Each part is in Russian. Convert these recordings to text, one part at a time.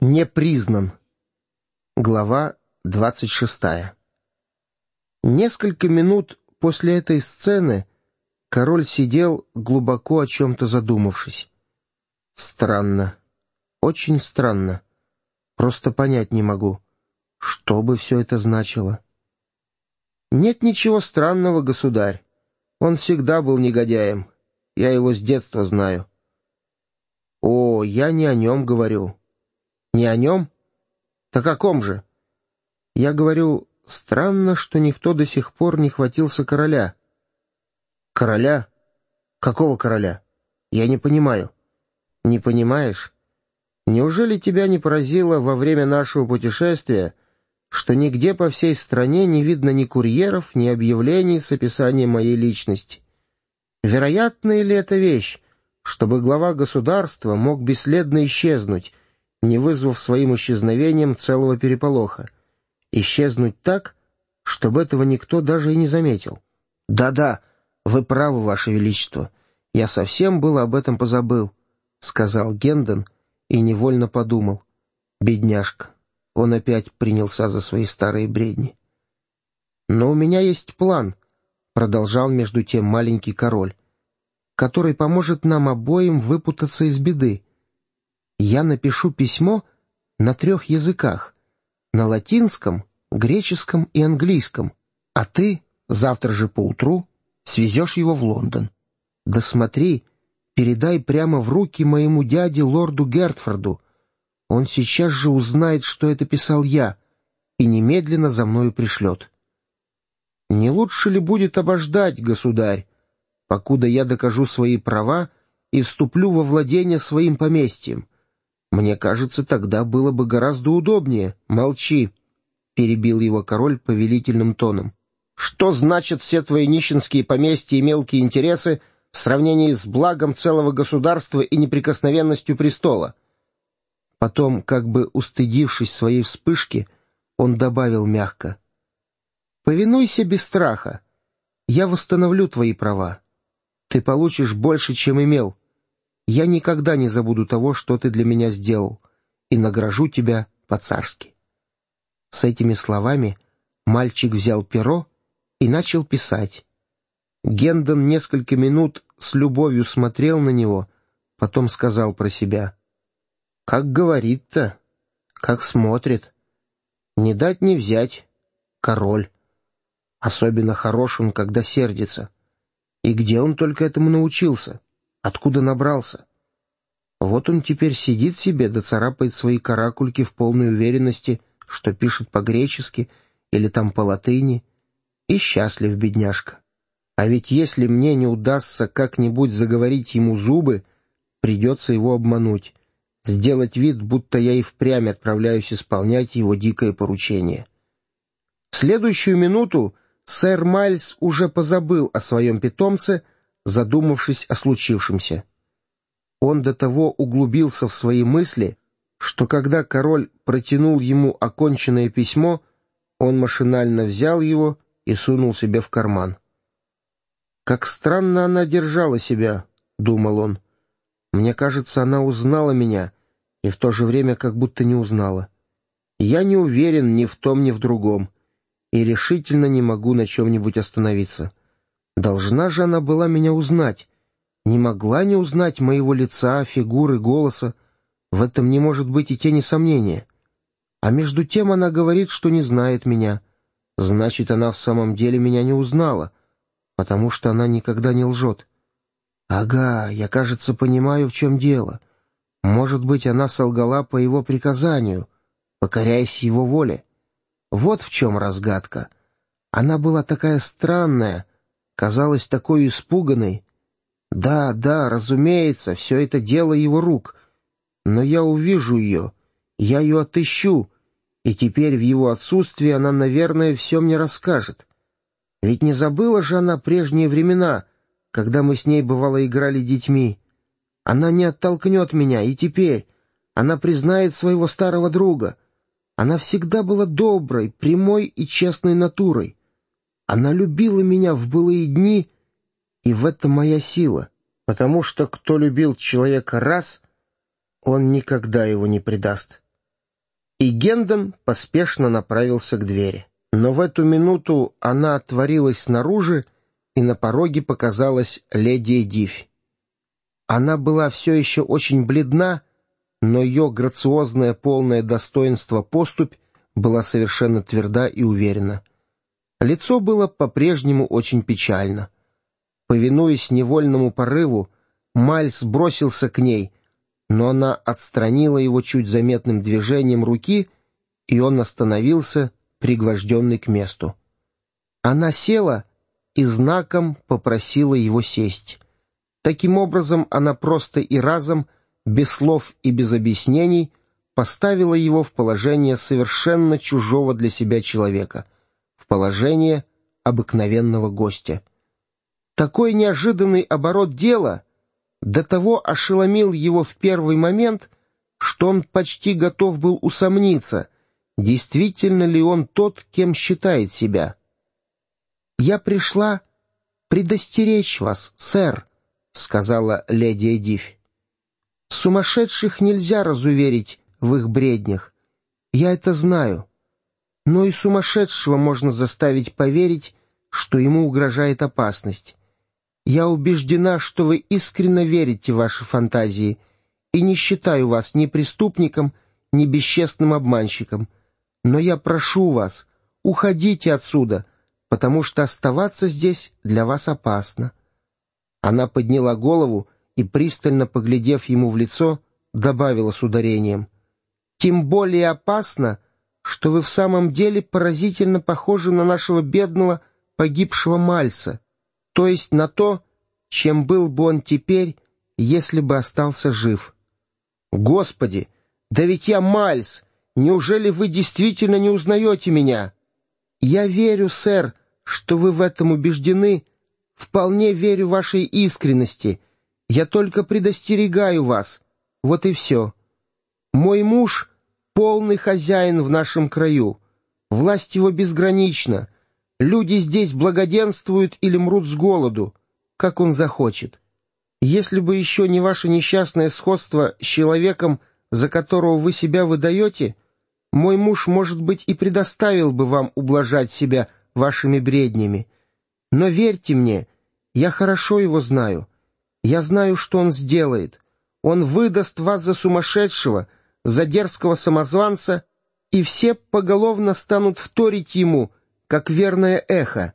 Не признан. Глава 26. Несколько минут после этой сцены король сидел, глубоко о чем-то задумавшись. Странно, очень странно. Просто понять не могу, что бы все это значило. Нет ничего странного, государь. Он всегда был негодяем. Я его с детства знаю. О, я не о нем говорю. Не о нем? Так о ком же? Я говорю, странно, что никто до сих пор не хватился короля. Короля? Какого короля? Я не понимаю. Не понимаешь? Неужели тебя не поразило во время нашего путешествия, что нигде по всей стране не видно ни курьеров, ни объявлений с описанием моей личности? Вероятна ли эта вещь, чтобы глава государства мог бесследно исчезнуть, не вызвав своим исчезновением целого переполоха? Исчезнуть так, чтобы этого никто даже и не заметил. «Да-да, вы правы, Ваше Величество. Я совсем было об этом позабыл», — сказал Гендон и невольно подумал. Бедняжка, он опять принялся за свои старые бредни. «Но у меня есть план», — продолжал между тем маленький король, «который поможет нам обоим выпутаться из беды. Я напишу письмо на 3 языках — на латинском, греческом и английском, а ты завтра же поутру свезешь его в Лондон. Да смотри, передай прямо в руки моему дяде лорду Гертфорду. Он сейчас же узнает, что это писал я, и немедленно за мною пришлет. Не лучше ли будет обождать, государь, покуда я докажу свои права и вступлю во владение своим поместьем? Мне кажется, тогда было бы гораздо удобнее. Молчи, — перебил его король повелительным тоном. Что значат все твои нищенские поместья и мелкие интересы в сравнении с благом целого государства и неприкосновенностью престола? Потом, как бы устыдившись своей вспышки, он добавил мягко: «Повинуйся без страха. Я восстановлю твои права. Ты получишь больше, чем имел. Я никогда не забуду того, что ты для меня сделал, и награжу тебя по-царски». С этими словами мальчик взял перо и начал писать. Гендон несколько минут с любовью смотрел на него, потом сказал про себя: «Как говорит-то, как смотрит. Не дать не взять. Король. Особенно хорош он, когда сердится. И где он только этому научился? Откуда набрался? Вот он теперь сидит себе да царапает свои каракульки в полной уверенности, что пишет по-гречески или там по-латыни, и счастлив, бедняжка. А ведь если мне не удастся как-нибудь заговорить ему зубы, придется его обмануть, сделать вид, будто я и впрямь отправляюсь исполнять его дикое поручение». В следующую минуту сэр Майльс уже позабыл о своем питомце, задумавшись о случившемся. Он до того углубился в свои мысли, что когда король протянул ему оконченное письмо, он машинально взял его и сунул себе в карман. «Как странно она держала себя», — думал он. «Мне кажется, она узнала меня, и в то же время как будто не узнала. Я не уверен ни в том, ни в другом, и решительно не могу на чем-нибудь остановиться. Должна же она была меня узнать. Не могла не узнать моего лица, фигуры, голоса. В этом не может быть и тени сомнения. А между тем она говорит, что не знает меня. Значит, она в самом деле меня не узнала, потому что она никогда не лжет. Ага, я, кажется, понимаю, в чем дело. Может быть, она солгала по его приказанию, покоряясь его воле. Вот в чем разгадка. Она была такая странная, казалась такой испуганной. Да, да, разумеется, все это дело его рук. Но я увижу ее, я ее отыщу, и теперь в его отсутствии она, наверное, все мне расскажет. Ведь не забыла же она прежние времена, когда мы с ней, бывало, играли детьми. Она не оттолкнет меня, и теперь она признает своего старого друга. Она всегда была доброй, прямой и честной натурой. Она любила меня в былые дни, и в этом моя сила, потому что кто любил человека раз, он никогда его не предаст. И Гендон поспешно направился к двери. Но в эту минуту она отворилась снаружи, и на пороге показалась леди Эдифь. Она была все еще очень бледна, но ее грациозное, полное достоинство поступь была совершенно тверда и уверена. Лицо было по-прежнему очень печально. Повинуясь невольному порыву, Майлз бросился к ней, но она отстранила его чуть заметным движением руки, и он остановился, пригвожденный к месту. Она села и знаком попросила его сесть. Таким образом, она просто и разом, без слов и без объяснений, поставила его в положение совершенно чужого для себя человека, в положение обыкновенного гостя. Такой неожиданный оборот дела до того ошеломил его в первый момент, что он почти готов был усомниться, действительно ли он тот, кем считает себя. «Я пришла предостеречь вас, сэр», — сказала леди Эдифь. «Сумасшедших нельзя разуверить в их бреднях. Я это знаю. Но и сумасшедшего можно заставить поверить, что ему угрожает опасность. Я убеждена, что вы искренне верите в ваши фантазии, и не считаю вас ни преступником, ни бесчестным обманщиком. Но я прошу вас, уходите отсюда, потому что оставаться здесь для вас опасно». Она подняла голову и, пристально поглядев ему в лицо, добавила с ударением: «Тем более опасно, что вы в самом деле поразительно похожи на нашего бедного погибшего Мальса, то есть на то, чем был бы он теперь, если бы остался жив». «Господи, да ведь я Мальс! Неужели вы действительно не узнаете меня?» «Я верю, сэр, что вы в этом убеждены, вполне верю вашей искренности. Я только предостерегаю вас. Вот и все. Мой муж — полный хозяин в нашем краю. Власть его безгранична. Люди здесь благоденствуют или мрут с голоду, как он захочет. Если бы еще не ваше несчастное сходство с человеком, за которого вы себя выдаете, мой муж, может быть, и предоставил бы вам ублажать себя вашими бреднями. Но верьте мне, я хорошо его знаю. Я знаю, что он сделает. Он выдаст вас за сумасшедшего, за дерзкого самозванца, и все поголовно станут вторить ему, как верное эхо».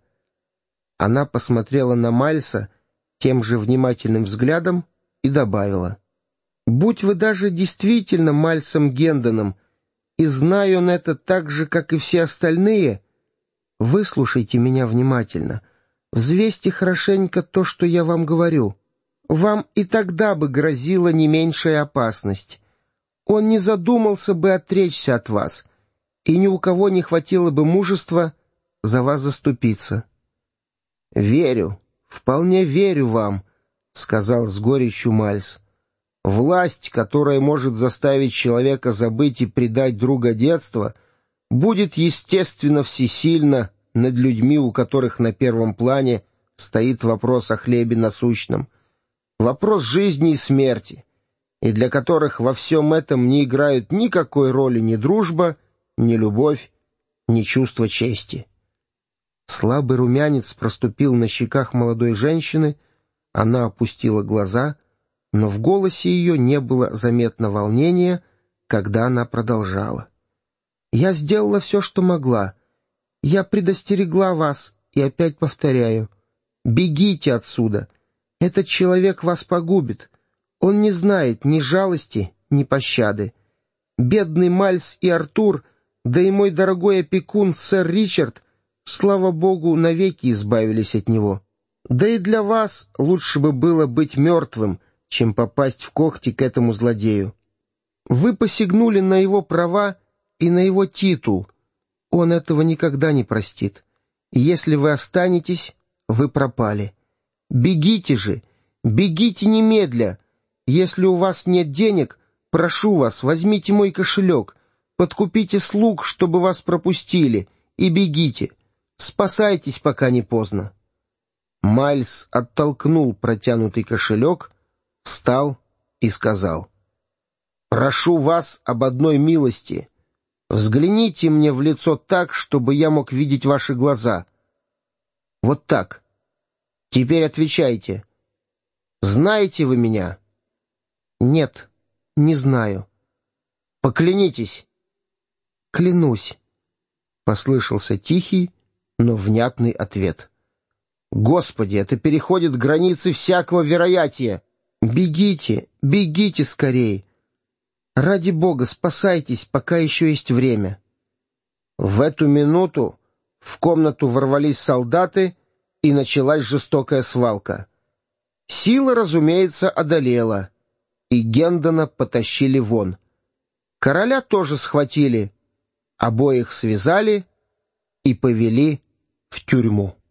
Она посмотрела на Майлса тем же внимательным взглядом и добавила: «Будь вы даже действительно Майлсом Гендоном, и знаю он это так же, как и все остальные, выслушайте меня внимательно, взвесьте хорошенько то, что я вам говорю. Вам и тогда бы грозила не меньшая опасность. Он не задумался бы отречься от вас, и ни у кого не хватило бы мужества за вас заступиться». «Верю, вполне верю вам», — сказал с горечью Майлс. «Власть, которая может заставить человека забыть и предать друга детства, будет, естественно, всесильна над людьми, у которых на первом плане стоит вопрос о хлебе насущном, вопрос жизни и смерти, и для которых во всем этом не играют никакой роли ни дружба, ни любовь, ни чувство чести». Слабый румянец проступил на щеках молодой женщины, она опустила глаза, но в голосе ее не было заметно волнения, когда она продолжала: «Я сделала все, что могла. Я предостерегла вас, и опять повторяю: бегите отсюда. Этот человек вас погубит. Он не знает ни жалости, ни пощады. Бедный Майлс и Артур, да и мой дорогой опекун сэр Ричард, слава богу, навеки избавились от него. Да и для вас лучше бы было быть мертвым, чем попасть в когти к этому злодею. Вы посягнули на его права и на его титул. Он этого никогда не простит. И если вы останетесь, вы пропали. Бегите же, бегите немедля. Если у вас нет денег, прошу вас, возьмите мой кошелек, подкупите слуг, чтобы вас пропустили, и бегите. Спасайтесь, пока не поздно». Майлс оттолкнул протянутый кошелек, встал и сказал: «Прошу вас об одной милости. Взгляните мне в лицо так, чтобы я мог видеть ваши глаза. Вот так. Теперь отвечайте. Знаете вы меня? Нет, не знаю. Поклянитесь. Клянусь. Послышался тихий, но внятный ответ. Господи, это переходит границы всякого вероятия. Бегите, бегите скорей. Ради Бога, спасайтесь, пока еще есть время. В эту минуту в комнату ворвались солдаты, и началась жестокая свалка. Сила, разумеется, одолела, и Гендона потащили вон. Короля тоже схватили, обоих связали и повели в тюрьму.